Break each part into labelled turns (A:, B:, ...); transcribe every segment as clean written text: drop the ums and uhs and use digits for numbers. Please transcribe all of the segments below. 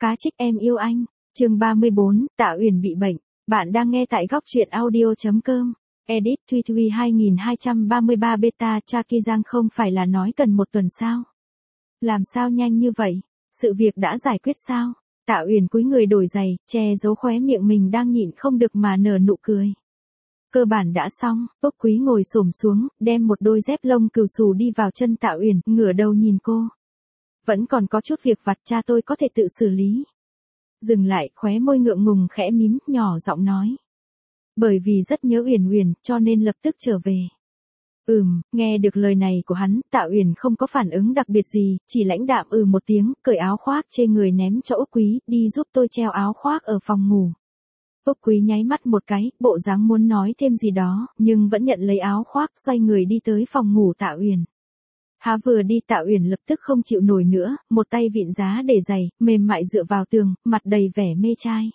A: Cá trích em yêu anh. Chương 34, Tạ Uyển bị bệnh. Bạn đang nghe tại góc truyện audio.com. Edit Thuy Thuy 2233 beta Chaki Giang không phải là nói cần một tuần sao? Làm sao nhanh như vậy? Sự việc đã giải quyết sao? Tạ Uyển cúi người đổi giày, che giấu khóe miệng mình đang nhịn không được mà nở nụ cười. Cơ bản đã xong, Úc Quý ngồi xổm xuống, đem một đôi dép lông cừu xù đi vào chân Tạ Uyển, ngửa đầu nhìn cô. Vẫn còn có chút việc vặt, cha tôi có thể tự xử lý. Dừng lại, khóe môi ngượng ngùng khẽ mím, nhỏ giọng nói. Bởi vì rất nhớ Uyển Uyển, cho nên lập tức trở về. Nghe được lời này của hắn, Tạ Uyển không có phản ứng đặc biệt gì, chỉ lãnh đạm một tiếng, cởi áo khoác trên người ném cho Úc Quý, đi giúp tôi treo áo khoác ở phòng ngủ. Úc Quý nháy mắt một cái, bộ dáng muốn nói thêm gì đó, nhưng vẫn nhận lấy áo khoác, xoay người đi tới phòng ngủ Tạ Uyển. Vừa đi Tạ Uyển lập tức không chịu nổi nữa, một tay vịn giá để giày, mềm mại dựa vào tường, mặt đầy vẻ mê trai.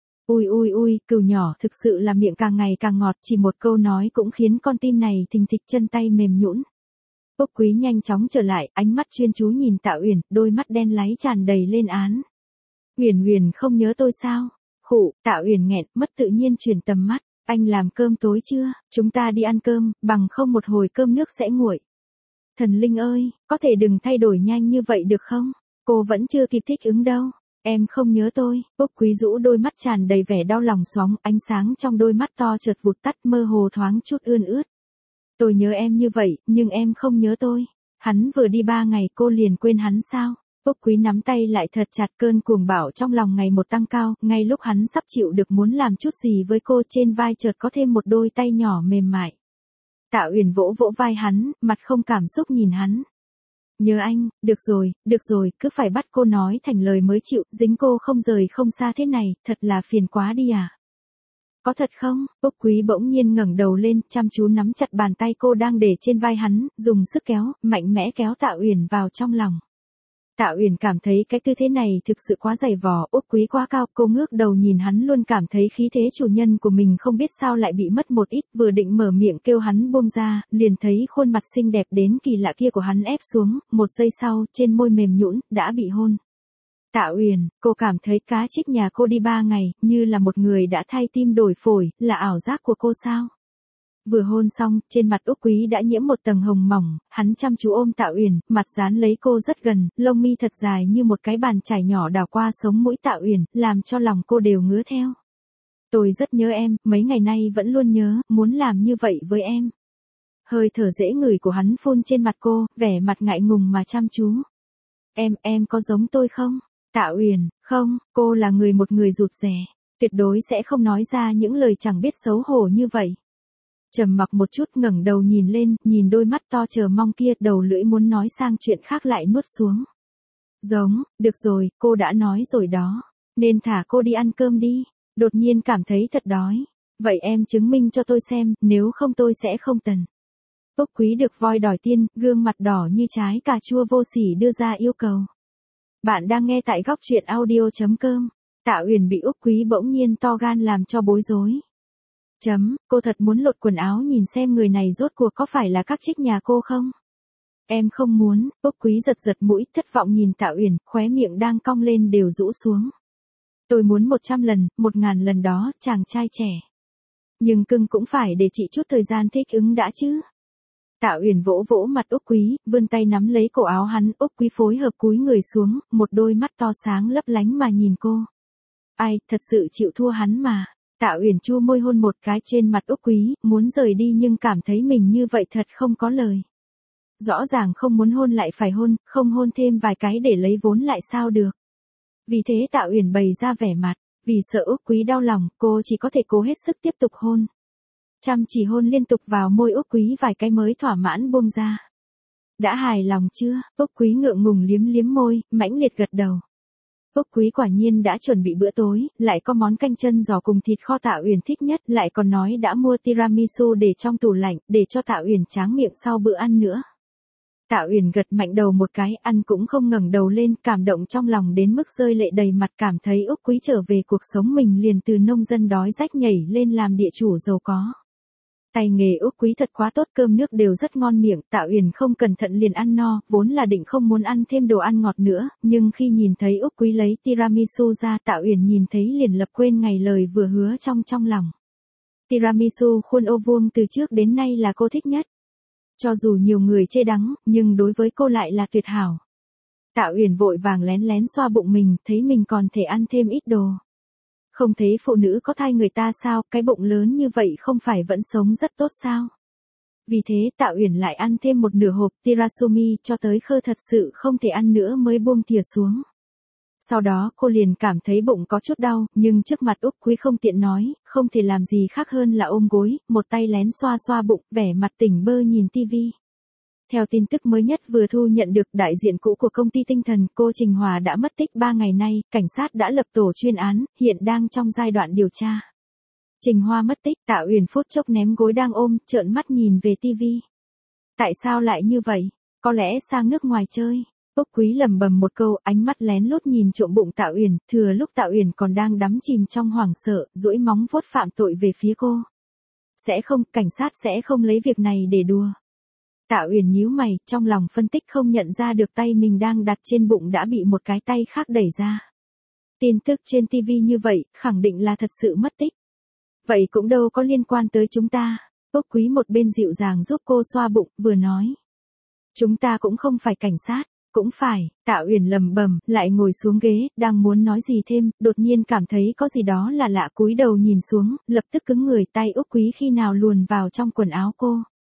A: Ui, cừu nhỏ thực sự là miệng càng ngày càng ngọt, chỉ một câu nói cũng khiến con tim này thình thịch, chân tay mềm nhũn. Úc Quý nhanh chóng trở lại, ánh mắt chuyên chú nhìn Tạ Uyển, đôi mắt đen láy tràn đầy lên án. Uyển không nhớ tôi sao? Khụ, Tạ Uyển nghẹn, mất tự nhiên chuyển tầm mắt, anh làm cơm tối chưa? Chúng ta đi ăn cơm, bằng không một hồi cơm nước sẽ nguội. Thần Linh ơi, có thể đừng thay đổi nhanh như vậy được không? Cô vẫn chưa kịp thích ứng đâu. Em không nhớ tôi. Úc Quý rũ đôi mắt tràn đầy vẻ đau lòng xoóng, ánh sáng trong đôi mắt to chợt vụt tắt, mơ hồ thoáng chút ươn ướt. Tôi nhớ em như vậy, nhưng em không nhớ tôi. Hắn vừa đi 3 ngày cô liền quên hắn sao? Úc Quý nắm tay lại thật chặt, cơn cuồng bạo trong lòng ngày một tăng cao, ngay lúc hắn sắp chịu được muốn làm chút gì với cô, trên vai chợt có thêm một đôi tay nhỏ mềm mại. Tạ Uyển vỗ vỗ vai hắn, mặt không cảm xúc nhìn hắn. Nhớ anh, được rồi, cứ phải bắt cô nói thành lời mới chịu, dính cô không rời không xa thế này, thật là phiền quá đi à. Có thật không? Úc Quý bỗng nhiên ngẩng đầu lên, chăm chú nắm chặt bàn tay cô đang để trên vai hắn, dùng sức kéo, mạnh mẽ kéo Tạ Uyển vào trong lòng. Tạ Uyển cảm thấy cái tư thế này thực sự quá dày vò, Úc Quý quá cao, cô ngước đầu nhìn hắn, luôn cảm thấy khí thế chủ nhân của mình không biết sao lại bị mất một ít, vừa định mở miệng kêu hắn buông ra, liền thấy khuôn mặt xinh đẹp đến kỳ lạ kia của hắn ép xuống, một giây sau, trên môi mềm nhũn, đã bị hôn. Tạ Uyển, cô cảm thấy cá trích nhà cô đi 3 ngày, như là một người đã thay tim đổi phổi, là ảo giác của cô sao? Vừa hôn xong, trên mặt Úc Quý đã nhiễm một tầng hồng mỏng, hắn chăm chú ôm Tạ Uyển, mặt dán lấy cô rất gần, lông mi thật dài như một cái bàn chải nhỏ đào qua sống mũi Tạ Uyển, làm cho lòng cô đều ngứa theo. Tôi rất nhớ em, mấy ngày nay vẫn luôn nhớ, muốn làm như vậy với em. Hơi thở dễ ngửi của hắn phun trên mặt cô, vẻ mặt ngại ngùng mà chăm chú. Em có giống tôi không? Tạ Uyển, không, cô là một người rụt rè, tuyệt đối sẽ không nói ra những lời chẳng biết xấu hổ như vậy. Trầm mặc một chút, ngẩng đầu nhìn lên, nhìn đôi mắt to chờ mong kia, đầu lưỡi muốn nói sang chuyện khác lại nuốt xuống. Giống, được rồi, cô đã nói rồi đó, nên thả cô đi ăn cơm đi, đột nhiên cảm thấy thật đói. Vậy em chứng minh cho tôi xem, nếu không tôi sẽ không tần. Úc Quý được voi đòi tiên, gương mặt đỏ như trái cà chua vô sỉ đưa ra yêu cầu. Bạn đang nghe tại góc truyện audio.com. Tạ Uyển bị Úc Quý bỗng nhiên to gan làm cho bối rối. Cô thật muốn lột quần áo nhìn xem người này rốt cuộc có phải là các trích nhà cô không? Em không muốn. Úc Quý giật mũi, thất vọng nhìn Tạ Uyển, khóe miệng đang cong lên đều rũ xuống. Tôi muốn 100 lần, 1000 lần đó, chàng trai trẻ. Nhưng cưng cũng phải để chị chút thời gian thích ứng đã chứ. Tạ Uyển vỗ vỗ mặt Úc Quý, vươn tay nắm lấy cổ áo hắn, Úc Quý phối hợp cúi người xuống, một đôi mắt to sáng lấp lánh mà nhìn cô. Ai, thật sự chịu thua hắn mà. Tạ Uyển chu môi hôn một cái trên mặt Úc Quý, muốn rời đi nhưng cảm thấy mình như vậy thật không có lời. Rõ ràng không muốn hôn lại phải hôn, không hôn thêm vài cái để lấy vốn lại sao được. Vì thế Tạ Uyển bày ra vẻ mặt, vì sợ Úc Quý đau lòng, cô chỉ có thể cố hết sức tiếp tục hôn. Chăm chỉ hôn liên tục vào môi Úc Quý vài cái mới thỏa mãn buông ra. Đã hài lòng chưa? Úc Quý ngượng ngùng liếm môi, mãnh liệt gật đầu. Úc Quý quả nhiên đã chuẩn bị bữa tối, lại có món canh chân giò cùng thịt kho Tạ Uyển thích nhất, lại còn nói đã mua tiramisu để trong tủ lạnh, để cho Tạ Uyển tráng miệng sau bữa ăn nữa. Tạ Uyển gật mạnh đầu một cái, ăn cũng không ngẩng đầu lên, cảm động trong lòng đến mức rơi lệ đầy mặt, cảm thấy Úc Quý trở về cuộc sống mình liền từ nông dân đói rách nhảy lên làm địa chủ giàu có. Tay nghề Úc Quý thật quá tốt, cơm nước đều rất ngon miệng, Tạ Uyển không cẩn thận liền ăn no, vốn là định không muốn ăn thêm đồ ăn ngọt nữa, nhưng khi nhìn thấy Úc Quý lấy tiramisu ra, Tạ Uyển nhìn thấy liền lập quên ngày lời vừa hứa trong lòng. Tiramisu khuôn ô vuông từ trước đến nay là cô thích nhất. Cho dù nhiều người chê đắng, nhưng đối với cô lại là tuyệt hảo. Tạ Uyển vội vàng lén lén xoa bụng mình, thấy mình còn thể ăn thêm ít đồ. Không thấy phụ nữ có thai người ta sao, cái bụng lớn như vậy không phải vẫn sống rất tốt sao? Vì thế Tạ Uyển lại ăn thêm một nửa hộp tirasumi cho tới khơ thật sự không thể ăn nữa mới buông thìa xuống. Sau đó cô liền cảm thấy bụng có chút đau, nhưng trước mặt Úc Quý không tiện nói, không thể làm gì khác hơn là ôm gối, một tay lén xoa xoa bụng, vẻ mặt tỉnh bơ nhìn tivi. Theo tin tức mới nhất vừa thu nhận được, đại diện cũ của công ty tinh thần, cô Trình Hòa đã mất tích 3 ngày nay, cảnh sát đã lập tổ chuyên án, hiện đang trong giai đoạn điều tra. Trình Hòa mất tích, Tạ Uyển phút chốc ném gối đang ôm, trợn mắt nhìn về tivi. Tại sao lại như vậy? Có lẽ sang nước ngoài chơi. Úc Quý lẩm bẩm một câu, ánh mắt lén lút nhìn trộm bụng Tạ Uyển, thừa lúc Tạ Uyển còn đang đắm chìm trong hoảng sợ, duỗi móng vuốt phạm tội về phía cô. Sẽ không, cảnh sát sẽ không lấy việc này để đùa. Tạ Uyển nhíu mày, trong lòng phân tích không nhận ra được tay mình đang đặt trên bụng đã bị một cái tay khác đẩy ra. Tin tức trên TV như vậy, khẳng định là thật sự mất tích. Vậy cũng đâu có liên quan tới chúng ta. Úc Quý một bên dịu dàng giúp cô xoa bụng, vừa nói. Chúng ta cũng không phải cảnh sát. Cũng phải, Tạ Uyển lẩm bẩm, lại ngồi xuống ghế, đang muốn nói gì thêm, đột nhiên cảm thấy có gì đó là lạ, cúi đầu nhìn xuống, lập tức cứng người, tay Úc Quý khi nào luồn vào trong quần áo cô.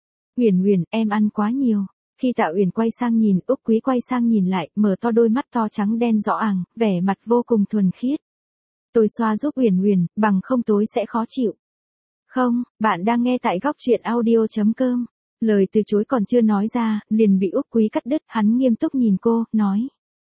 A: Uyển, em ăn quá nhiều. Khi Tạ Uyển quay sang nhìn, Úc Quý quay sang nhìn lại, mở to đôi mắt to trắng đen rõ àng, vẻ mặt vô cùng thuần khiết. Tôi xoa giúp Uyển, bằng không tối sẽ khó chịu. Không, bạn đang nghe tại góc truyện audio.com. Lời từ chối còn chưa nói ra, liền bị Úc Quý cắt đứt, hắn nghiêm túc nhìn cô, nói.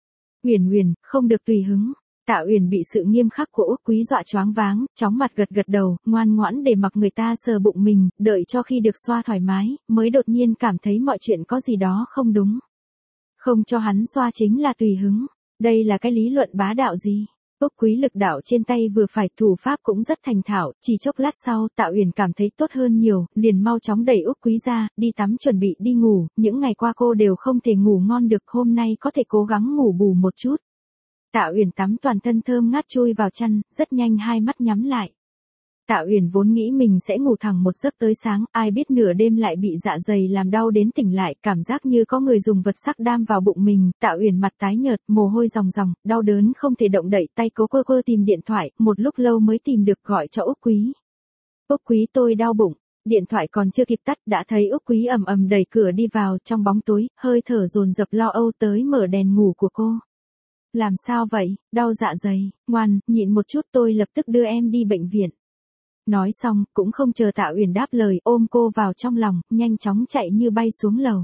A: Uyển, không được tùy hứng. Tạ Uyển bị sự nghiêm khắc của Úc Quý dọa choáng váng, chóng mặt gật đầu, ngoan ngoãn để mặc người ta sờ bụng mình, đợi cho khi được xoa thoải mái, mới đột nhiên cảm thấy mọi chuyện có gì đó không đúng. Không cho hắn xoa chính là tùy hứng. Đây là cái lý luận bá đạo gì? Úc Quý lực đạo trên tay vừa phải, thủ pháp cũng rất thành thạo, chỉ chốc lát sau, Tạ Uyển cảm thấy tốt hơn nhiều, liền mau chóng đẩy Úc Quý ra, đi tắm chuẩn bị đi ngủ, những ngày qua cô đều không thể ngủ ngon được, hôm nay có thể cố gắng ngủ bù một chút. Tạ Uyển tắm toàn thân thơm ngát chui vào chăn, rất nhanh hai mắt nhắm lại. Tạ Uyển vốn nghĩ mình sẽ ngủ thẳng một giấc tới sáng, ai biết nửa đêm lại bị dạ dày làm đau đến tỉnh lại, cảm giác như có người dùng vật sắc đam vào bụng mình, Tạ Uyển mặt tái nhợt, mồ hôi ròng ròng, đau đớn không thể động đậy, tay cố quơ tìm điện thoại, một lúc lâu mới tìm được, gọi cho Úc Quý. Úc Quý, tôi đau bụng. Điện thoại còn chưa kịp tắt đã thấy Úc Quý ầm ầm đẩy cửa đi vào, trong bóng tối, hơi thở dồn dập lo âu tới mở đèn ngủ của cô. Làm sao vậy, đau dạ dày, ngoan, nhịn một chút, tôi lập tức đưa em đi bệnh viện. Nói xong, cũng không chờ Tạ Uyển đáp lời, ôm cô vào trong lòng, nhanh chóng chạy như bay xuống lầu.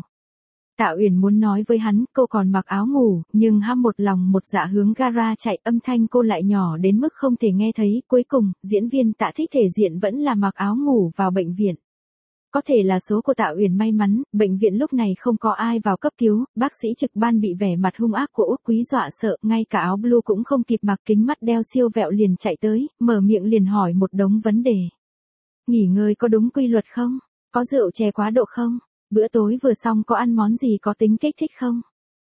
A: Tạ Uyển muốn nói với hắn, cô còn mặc áo ngủ, nhưng ham một lòng một dạ hướng gara chạy, âm thanh cô lại nhỏ đến mức không thể nghe thấy, cuối cùng, diễn viên Tạ Thích thể diện vẫn là mặc áo ngủ vào bệnh viện. Có thể là số của Tạ Uyển may mắn, bệnh viện lúc này không có ai vào cấp cứu, bác sĩ trực ban bị vẻ mặt hung ác của Úc Quý dọa sợ, ngay cả áo blue cũng không kịp mặc, kính mắt đeo siêu vẹo liền chạy tới, mở miệng liền hỏi một đống vấn đề. Nghỉ ngơi có đúng quy luật không? Có rượu chè quá độ không? Bữa tối vừa xong có ăn món gì có tính kích thích không?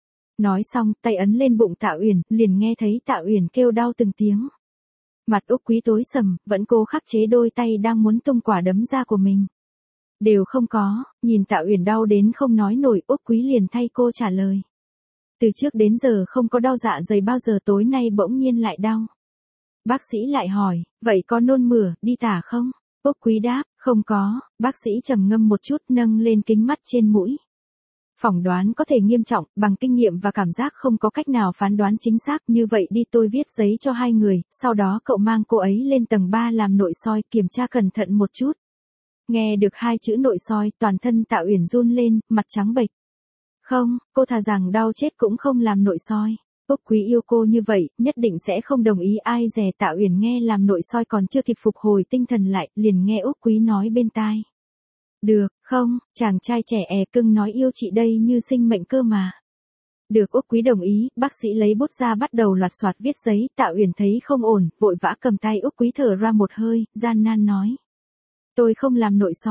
A: Nói xong, tay ấn lên bụng Tạ Uyển, liền nghe thấy Tạ Uyển kêu đau từng tiếng. Mặt Úc Quý tối sầm, vẫn cố khắc chế đôi tay đang muốn tung quả đấm ra của mình. Đều không có, nhìn Tạ Uyển đau đến không nói nổi, Úc Quý liền thay cô trả lời. Từ trước đến giờ không có đau dạ dày bao giờ, tối nay bỗng nhiên lại đau. Bác sĩ lại hỏi, vậy có nôn mửa, đi tả không? Úc Quý đáp, không có, bác sĩ trầm ngâm một chút nâng lên kính mắt trên mũi. Phỏng đoán có thể nghiêm trọng, bằng kinh nghiệm và cảm giác không có cách nào phán đoán chính xác, như vậy đi tôi viết giấy cho hai người, sau đó cậu mang cô ấy lên tầng 3 làm nội soi, kiểm tra cẩn thận một chút. Nghe được hai chữ nội soi, toàn thân Tạ Uyển run lên, mặt trắng bệch. Không, cô thà rằng đau chết cũng không làm nội soi. Úc Quý yêu cô như vậy, nhất định sẽ không đồng ý, ai dè Tạ Uyển nghe làm nội soi còn chưa kịp phục hồi tinh thần lại, liền nghe Úc Quý nói bên tai. Được, không, chàng trai trẻ cưng nói yêu chị đây như sinh mệnh cơ mà. Được, Úc Quý đồng ý, bác sĩ lấy bút ra bắt đầu loạt soạt viết giấy, Tạ Uyển thấy không ổn, vội vã cầm tay Úc Quý thở ra một hơi, gian nan nói. Tôi không làm nội soi.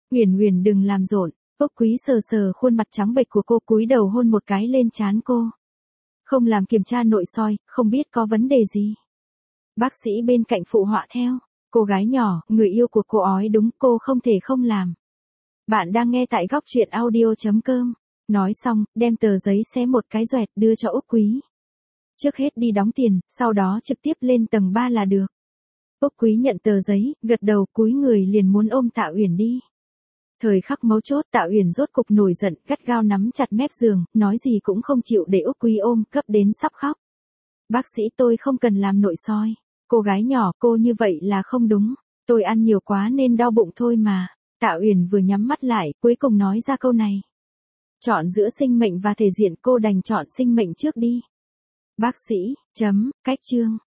A: Uyển Uyển đừng làm rộn. Úc Quý sờ sờ khuôn mặt trắng bệch của cô, cúi đầu hôn một cái lên trán cô. Không làm kiểm tra nội soi, không biết có vấn đề gì. Bác sĩ bên cạnh phụ họa theo. Cô gái nhỏ, người yêu của cô ói đúng, cô không thể không làm. Bạn đang nghe tại góc truyện audio.com. Nói xong, đem tờ giấy xé một cái doẹt đưa cho Úc Quý. Trước hết đi đóng tiền, sau đó trực tiếp lên tầng 3 là được. Úc Quý nhận tờ giấy, gật đầu, cúi người liền muốn ôm Tạ Uyển đi. Thời khắc mấu chốt, Tạ Uyển rốt cục nổi giận, gắt gao nắm chặt mép giường, nói gì cũng không chịu để Úc Quý ôm, cấp đến sắp khóc. Bác sĩ, tôi không cần làm nội soi. Cô gái nhỏ, cô như vậy là không đúng. Tôi ăn nhiều quá nên đau bụng thôi mà. Tạ Uyển vừa nhắm mắt lại, cuối cùng nói ra câu này. Chọn giữa sinh mệnh và thể diện, cô đành chọn sinh mệnh trước đi. Bác sĩ, cách chương.